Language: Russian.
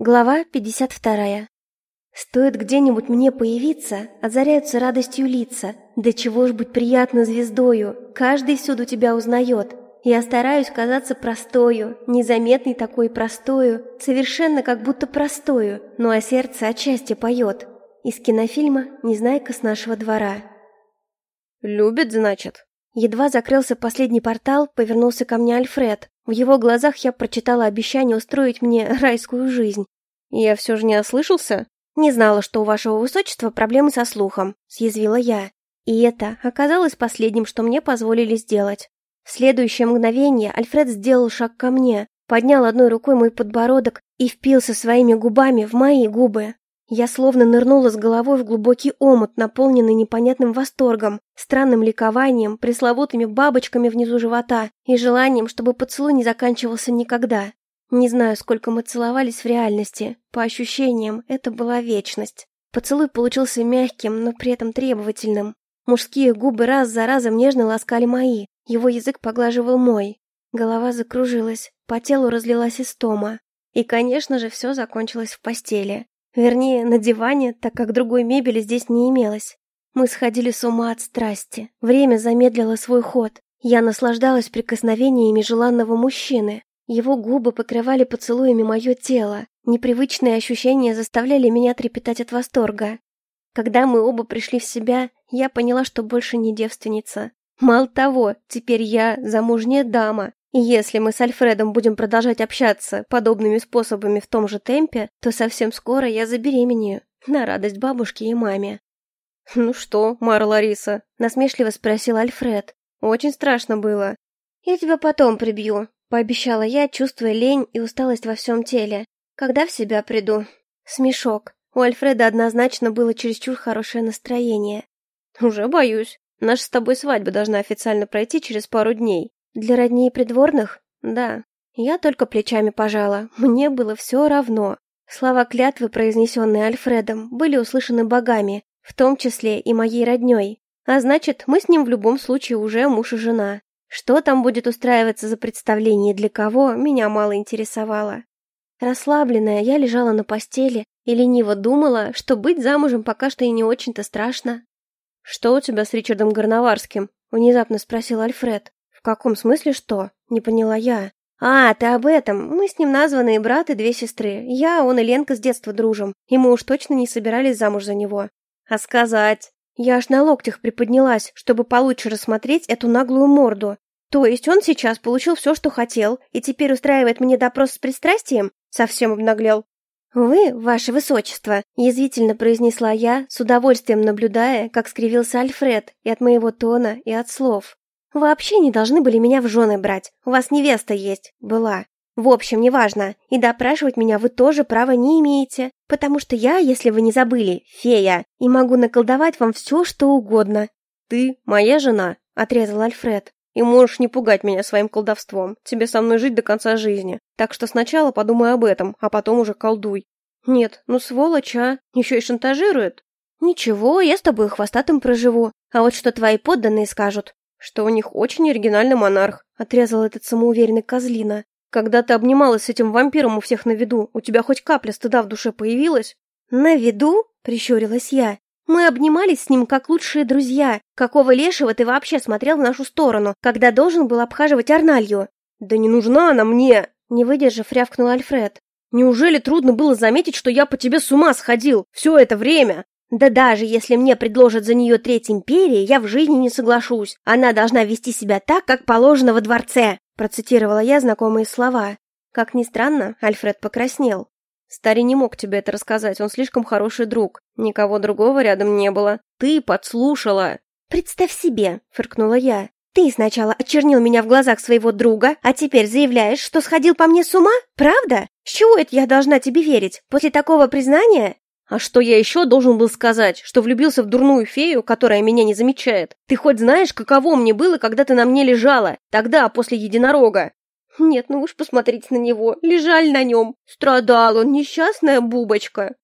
Глава 52. Стоит где-нибудь мне появиться, озаряются радостью лица. Да чего ж быть приятно звездою, каждый всюду тебя узнает. Я стараюсь казаться простою, незаметной такой простою, совершенно как будто простою, ну а сердце от счастья поет. Из кинофильма «Незнайка с нашего двора». «Любит, значит?» Едва закрылся последний портал, повернулся ко мне Альфред. В его глазах я прочитала обещание устроить мне райскую жизнь. «Я все же не ослышался?» «Не знала, что у вашего высочества проблемы со слухом», — съязвила я. И это оказалось последним, что мне позволили сделать. В следующее мгновение Альфред сделал шаг ко мне, поднял одной рукой мой подбородок и впился своими губами в мои губы. Я словно нырнула с головой в глубокий омут, наполненный непонятным восторгом, странным ликованием, пресловутыми бабочками внизу живота и желанием, чтобы поцелуй не заканчивался никогда. Не знаю, сколько мы целовались в реальности. По ощущениям, это была вечность. Поцелуй получился мягким, но при этом требовательным. Мужские губы раз за разом нежно ласкали мои. Его язык поглаживал мой. Голова закружилась, по телу разлилась истома. И, конечно же, все закончилось в постели. Вернее, на диване, так как другой мебели здесь не имелось. Мы сходили с ума от страсти. Время замедлило свой ход. Я наслаждалась прикосновениями желанного мужчины. Его губы покрывали поцелуями мое тело. Непривычные ощущения заставляли меня трепетать от восторга. Когда мы оба пришли в себя, я поняла, что больше не девственница. Мало того, теперь я замужняя дама. И если мы с Альфредом будем продолжать общаться подобными способами в том же темпе, то совсем скоро я забеременею, на радость бабушке и маме. «Ну что, Мара Лариса?» — насмешливо спросил Альфред. «Очень страшно было». «Я тебя потом прибью», — пообещала я, чувствуя лень и усталость во всем теле. «Когда в себя приду?» Смешок. У Альфреда однозначно было чересчур хорошее настроение. «Уже боюсь. Наша с тобой свадьба должна официально пройти через пару дней». «Для родней придворных?» «Да». Я только плечами пожала. Мне было все равно. Слова клятвы, произнесенные Альфредом, были услышаны богами, в том числе и моей родней. А значит, мы с ним в любом случае уже муж и жена. Что там будет устраиваться за представление и для кого, меня мало интересовало. Расслабленная, я лежала на постели и лениво думала, что быть замужем пока что и не очень-то страшно. «Что у тебя с Ричардом Горноварским?» — внезапно спросил Альфред. «В каком смысле что?» — не поняла я. «А, ты об этом. Мы с ним названные брат и две сестры. Я, он и Ленка с детства дружим, и мы уж точно не собирались замуж за него». «А сказать?» Я аж на локтях приподнялась, чтобы получше рассмотреть эту наглую морду. То есть он сейчас получил все, что хотел, и теперь устраивает мне допрос с пристрастием? Совсем обнаглел. «Вы, ваше высочество», — язвительно произнесла я, с удовольствием наблюдая, как скривился Альфред и от моего тона, и от слов. «Вообще не должны были меня в жены брать. У вас невеста есть. Была. В общем, неважно. И допрашивать меня вы тоже права не имеете. Потому что я, если вы не забыли, фея, и могу наколдовать вам все, что угодно». «Ты моя жена», — отрезал Альфред. «И можешь не пугать меня своим колдовством. Тебе со мной жить до конца жизни. Так что сначала подумай об этом, а потом уже колдуй». «Нет, ну сволочь, а? Еще и шантажирует?» «Ничего, я с тобой хвостатым проживу. А вот что твои подданные скажут?» «Что у них очень оригинальный монарх», — отрезал этот самоуверенный козлина. «Когда ты обнималась с этим вампиром у всех на виду, у тебя хоть капля стыда в душе появилась?» «На виду?» — прищурилась я. «Мы обнимались с ним как лучшие друзья. Какого лешего ты вообще смотрел в нашу сторону, когда должен был обхаживать Арналью?» «Да не нужна она мне!» — не выдержав, рявкнул Альфред. «Неужели трудно было заметить, что я по тебе с ума сходил все это время?» «Да даже если мне предложат за нее треть империи, я в жизни не соглашусь. Она должна вести себя так, как положено во дворце», — процитировала я знакомые слова. Как ни странно, Альфред покраснел. «Старый не мог тебе это рассказать, он слишком хороший друг. Никого другого рядом не было. Ты подслушала!» «Представь себе!» — фыркнула я. «Ты сначала очернил меня в глазах своего друга, а теперь заявляешь, что сходил по мне с ума? Правда? С чего это я должна тебе верить? После такого признания?» «А что я еще должен был сказать? Что влюбился в дурную фею, которая меня не замечает? Ты хоть знаешь, каково мне было, когда ты на мне лежала? Тогда, после единорога?» «Нет, ну уж посмотрите на него. Лежали на нем. Страдал он, несчастная бубочка».